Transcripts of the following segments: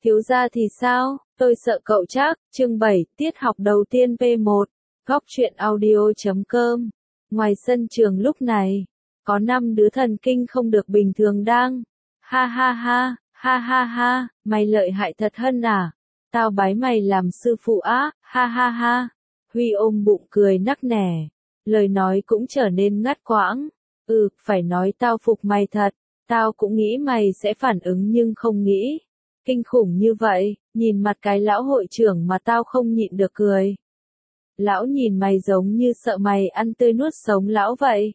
Thiếu gia thì sao, tôi sợ cậu chắc. Chương 7, tiết học đầu tiên P1, góc truyện audio.com. Ngoài sân trường lúc này, có 5 đứa thần kinh không được bình thường đang. Ha ha ha, ha ha ha, mày lợi hại thật Hân à. Tao bái mày làm sư phụ á, ha ha ha. Huy ôm bụng cười nắc nẻ. Lời nói cũng trở nên ngắt quãng. Phải nói tao phục mày thật. Tao cũng nghĩ mày sẽ phản ứng nhưng không nghĩ kinh khủng như vậy. Nhìn mặt cái lão hội trưởng mà tao không nhịn được cười. Lão nhìn mày giống như sợ mày ăn tươi nuốt sống lão vậy.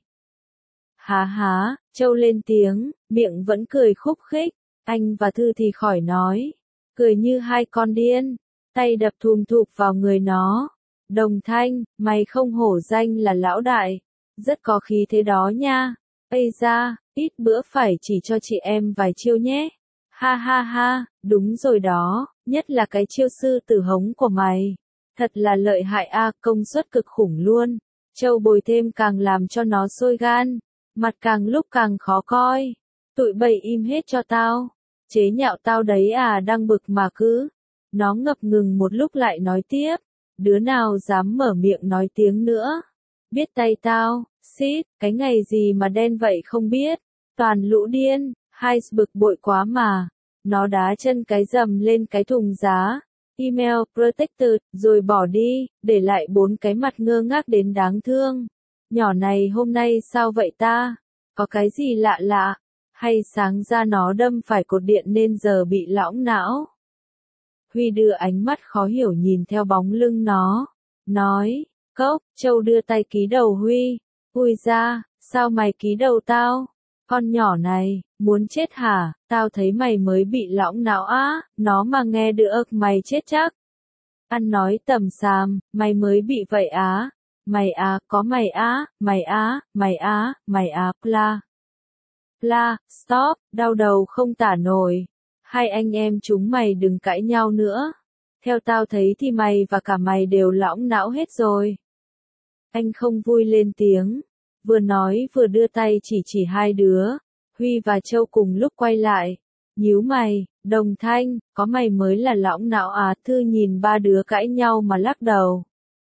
Há há, Châu lên tiếng, miệng vẫn cười khúc khích. Anh và Thư thì khỏi nói. Cười như hai con điên. Tay đập thùm thụp vào người nó. Đồng Thanh, mày không hổ danh là lão đại. Rất có khí thế đó nha. Ây da, ít bữa phải chỉ cho chị em vài chiêu nhé. Ha ha ha, đúng rồi đó, nhất là cái chiêu sư tử hống của mày. Thật là lợi hại a, công suất cực khủng luôn. Châu bồi thêm càng làm cho nó sôi gan. Mặt càng lúc càng khó coi. Tụi bay im hết cho tao. Chế nhạo tao đấy à, đang bực mà cứ. Nó ngập ngừng một lúc lại nói tiếp. Đứa nào dám mở miệng nói tiếng nữa. Biết tay tao, xít, cái ngày gì mà đen vậy không biết. Toàn lũ điên, hai bực bội quá mà. Nó đá chân cái dầm lên cái thùng giá. Email protected, rồi bỏ đi, để lại 4 cái mặt ngơ ngác đến đáng thương. Nhỏ này hôm nay sao vậy ta? Có cái gì lạ lạ? Hay sáng ra nó đâm phải cột điện nên giờ bị lõng não? Huy đưa ánh mắt khó hiểu nhìn theo bóng lưng nó. Nói, cốc, Châu đưa tay ký đầu Huy. Ui ra, sao mày ký đầu tao? Con nhỏ này, muốn chết hả? Tao thấy mày mới bị lõng não á, nó mà nghe được mày chết chắc. Ăn nói tầm xàm, mày mới bị vậy á. Mày á, có mày á, mày á, mày á, mày á, pla. Pla, stop, đau đầu không tả nổi. Hai anh em chúng mày đừng cãi nhau nữa. Theo tao thấy thì mày và cả mày đều lõng não hết rồi. Anh không vui lên tiếng. Vừa nói vừa đưa tay chỉ hai đứa. Huy và Châu cùng lúc quay lại. Nhíu mày, Đồng Thanh, có mày mới là lõng não à? Thư nhìn 3 đứa cãi nhau mà lắc đầu.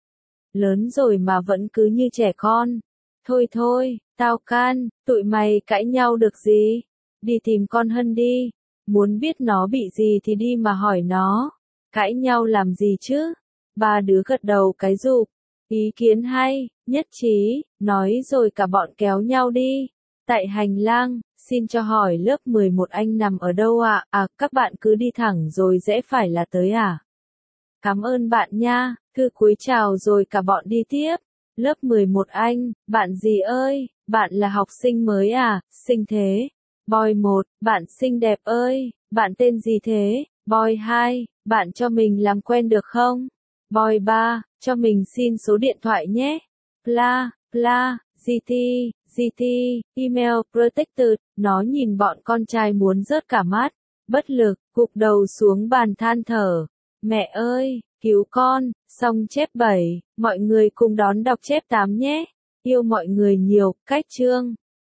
Lớn rồi mà vẫn cứ như trẻ con. Thôi thôi, tao can, tụi mày cãi nhau được gì? Đi tìm con Hân đi. Muốn biết nó bị gì thì đi mà hỏi nó. Cãi nhau làm gì chứ? 3 đứa gật đầu cái rụp. Ý kiến hay, nhất trí, nói rồi cả bọn kéo nhau đi. Tại hành lang, xin cho hỏi lớp 11 anh nằm ở đâu ạ? Các bạn cứ đi thẳng rồi rẽ phải là tới à? Cảm ơn bạn nha. Thư cúi chào rồi cả bọn đi tiếp. Lớp 11 anh, bạn gì ơi? Bạn là học sinh mới à? Xinh thế. Boy 1, bạn xinh đẹp ơi. Bạn tên gì thế? Boy 2, bạn cho mình làm quen được không? Boy 3, cho mình xin số điện thoại nhé. Pla, pla, GT, email protected. Nó nhìn bọn con trai muốn rớt cả mắt. Bất lực, gục đầu xuống bàn than thở. Mẹ ơi, cứu con. Xong chép 7, mọi người cùng đón đọc chép 8 nhé. Yêu mọi người nhiều, cách chương.